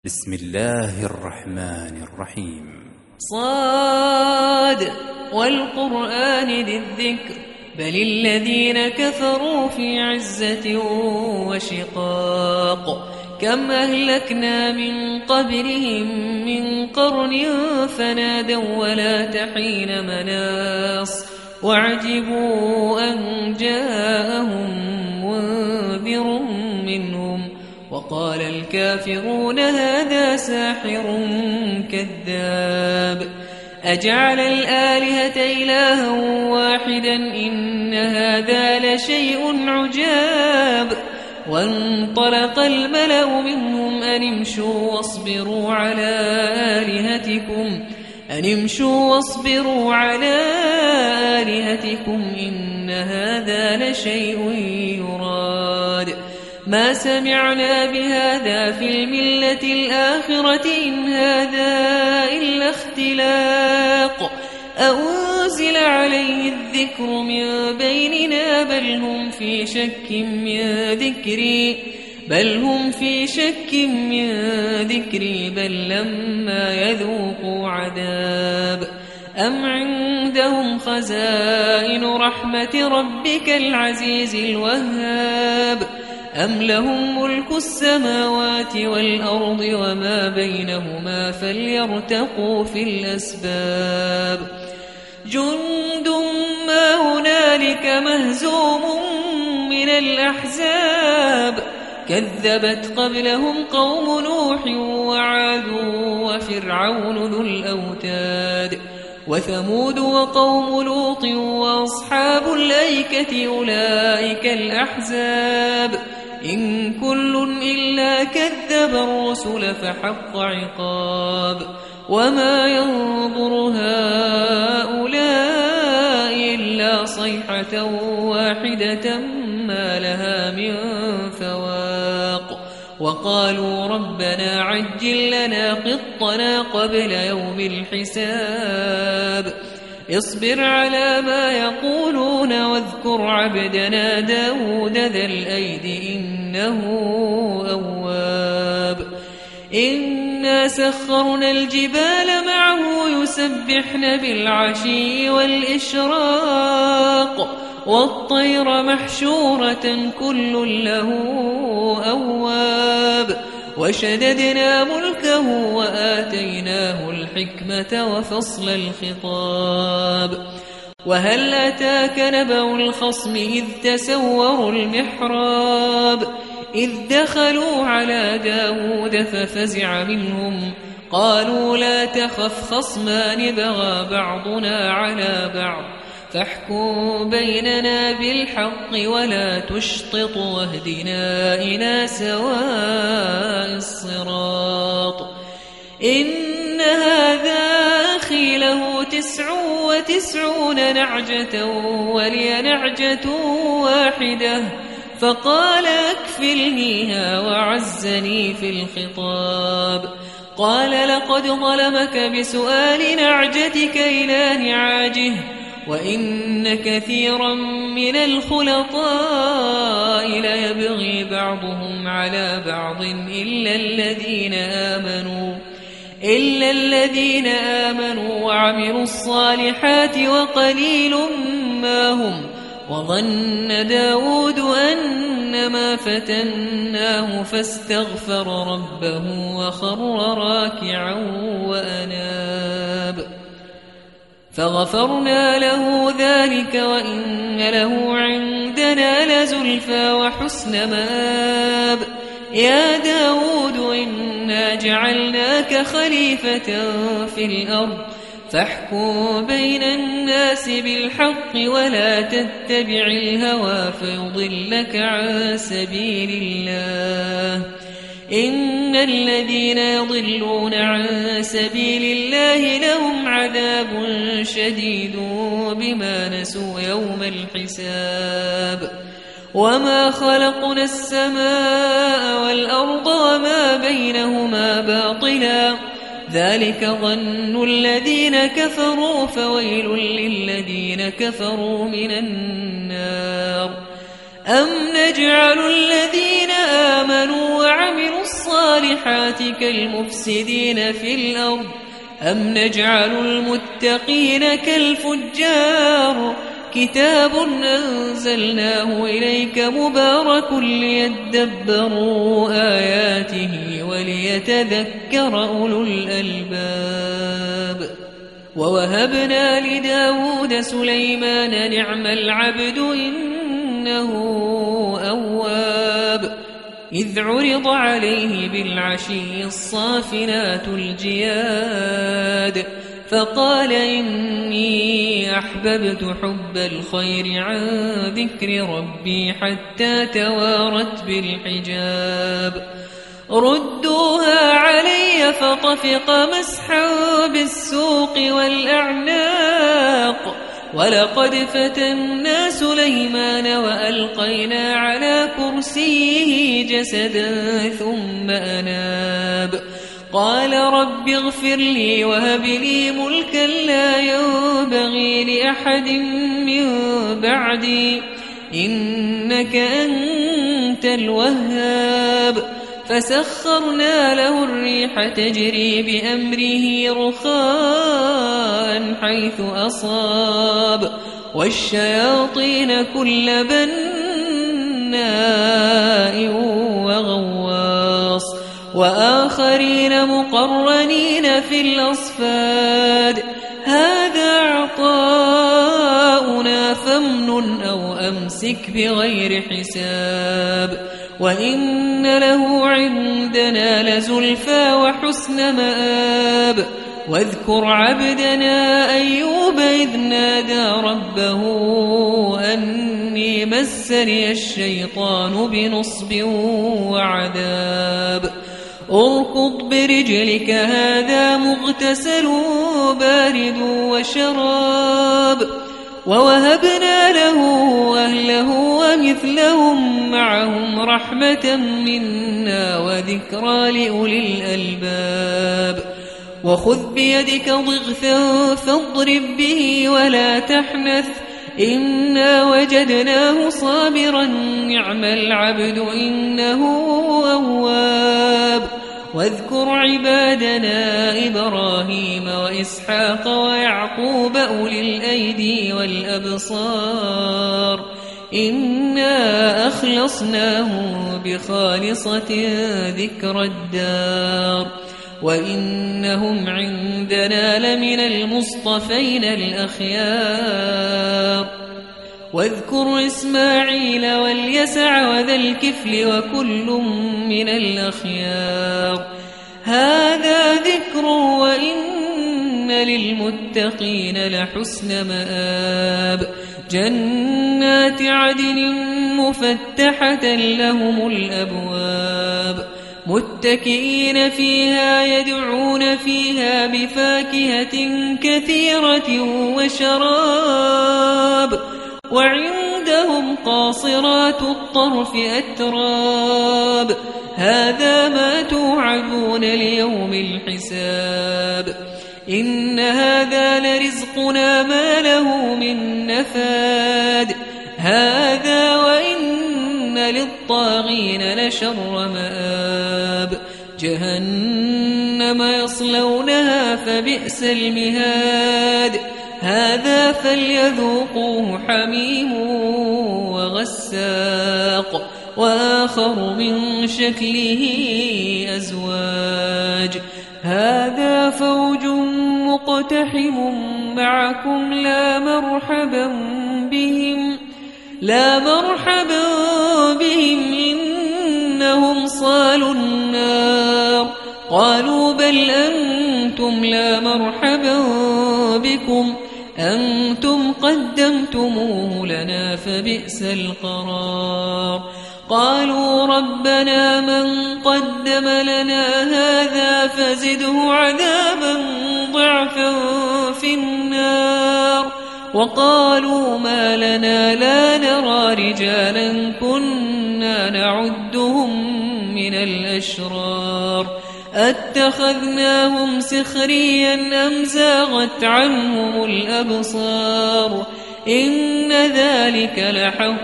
بسم الله الرحمن الرحيم. صاد والقرآن ذي الذكر بل الذين كفروا في عزة وشقاق كم أهلكنا من قبلهم من قرن فنادوا ولا تحين مناص وعجبوا أن جاءهم منذر منهم وقال الكافرون هذا ساحر كذاب أجعل الآلهة إلها واحدا إن هذا لشيء عجاب وانطلق الملأ منهم أن امشوا واصبروا على آلهتكم إن هذا لشيء يراد ما سمعنا بهذا في الملة الآخرة إن هذا إلا اختلاق أنزل عليه الذكر من بيننا بل هم في شك من ذكري بل لما يذوقوا عذاب أم عندهم خزائن رحمة ربك العزيز الوهاب أم لهم ملك السماوات والأرض وما بينهما فليرتقوا في الأسباب جند ما هنالك مهزوم من الأحزاب كذبت قبلهم قوم نوح وعاد وفرعون ذو الأوتاد وثمود وقوم لوط وأصحاب الأيكة أولئك الأحزاب إن كل إلا كذب الرسل فحق عقاب وما ينظر هؤلاء إلا صيحة واحدة ما لها من فواق وقالوا ربنا عجل لنا قطنا قبل يوم الحساب اصبر على ما يقولون واذكر عبدنا داود ذا الأيد إنه أواب إنا سخرنا الجبال معه يسبحن بالعشي والإشراق والطير محشورة كل له أواب وشددنا ملكه وآتيناه الحكمة وفصل الخطاب وهل أتاك نبأ الخصم إذ تسوروا المحراب إذ دخلوا على داود ففزع منهم قالوا لا تخف خصمان بغى بعضنا على بعض فاحكم بيننا بالحق ولا تشطط واهدنا إلى سواء الصراط إن هذا أخي له 99 نعجة ولي نعجة واحدة فقال أكفلنيها وعزني في الخطاب قال لقد ظلمك بسؤال نعجتك إلى نعاجه وإن كثيرا من الخلطاء ليبغي بعضهم على بعض إلا الذين آمنوا وعملوا الصالحات وقليل ما هم وظن داود أنما فتناه فاستغفر ربه وخر راكعا وأناب فغفرنا له ذلك وإن له عندنا لزلفى وحسن مآب يا داود إنا جعلناك خليفة في الأرض فاحكم بين الناس بالحق ولا تتبع الهوى فيضلك عن سبيل الله إن الذين يضلون عن سبيل الله لهم عذاب شديد بما نسوا يوم الحساب وما خلقنا السماء والأرض وما بينهما باطلا ذلك ظن الذين كفروا فويل للذين كفروا من النار أم نجعل الذين آمنوا وعملوا الصالحات كالمفسدين في الأرض أم نجعل المتقين كالفجار كتاب أنزلناه إليك مبارك ليدبروا آياته وليتذكر أولو الألباب ووهبنا لداود سليمان نعم العبد إنه أواب إذ عرض عليه بالعشي الصافنات الجياد فقال إني أحببت حب الخير عن ذكر ربي حتى توارت بالحجاب ردوها علي فطفق مسحا بالسوق والأعناق ولقد فتنا سليمان وألقينا على كرسيه جسدا ثم أناب قال رب اغفر لي وهب لي ملكا لا ينبغي لأحد من بعدي إنك أنت الوهاب فسخرنا له الريح تجري بأمره رخاء حيث أصاب والشياطين كل بناء وغواص وآخرين مقرنين في الأصفاد هذا عطاؤنا فامنن أو أمسك بغير حساب وإن له عندنا لزلفى وحسن مآب واذكر عبدنا أيوب إذ نادى ربه أني مسني الشيطان بنصب وعذاب اركض برجلك هذا مغتسل بارد وشراب ووهبنا له أهله ومثلهم معهم رحمة منا وذكرى لأولي الألباب وخذ بيدك ضغثا فاضرب به ولا تحنث إنا وجدناه صابرا نعم العبد إنه أواب واذكر عبادنا إبراهيم وإسحاق ويعقوب أولي الأيدي والأبصار إنا أخلصناهم بخالصة ذكر الدار وإنهم عندنا لمن المصطفين الأخيار واذكر إسماعيل واليسع وذا الكفل وكل من الأخيار هذا ذكر وإن للمتقين لحسن مآب جنات عدن مفتحة لهم الأبواب متكئين فيها يدعون فيها بفاكهة كثيرة وشراب وعندهم قاصرات الطرف أتراب هذا ما توعدون ليوم الحساب إن هذا لرزقنا ما له من نفاد هذا وإن للطاغين لشر مآب جهنم يصلونها فبئس المهاد هذا فليذوقوه حميم وغساق وآخر من شكله أزواج هذا فوج مقتحم معكم لا مرحبا بهم إنهم صالوا النار قالوا بل أنتم لا مرحبا بكم أنتم قدمتموه لنا فبئس القرار قالوا ربنا من قدم لنا هذا فزده عذابا ضعفا في النار وقالوا ما لنا لا نرى رجالا كنا نعدهم من الأشرار أتخذناهم سخريا أم زاغت عنهم الأبصار إن ذلك لحق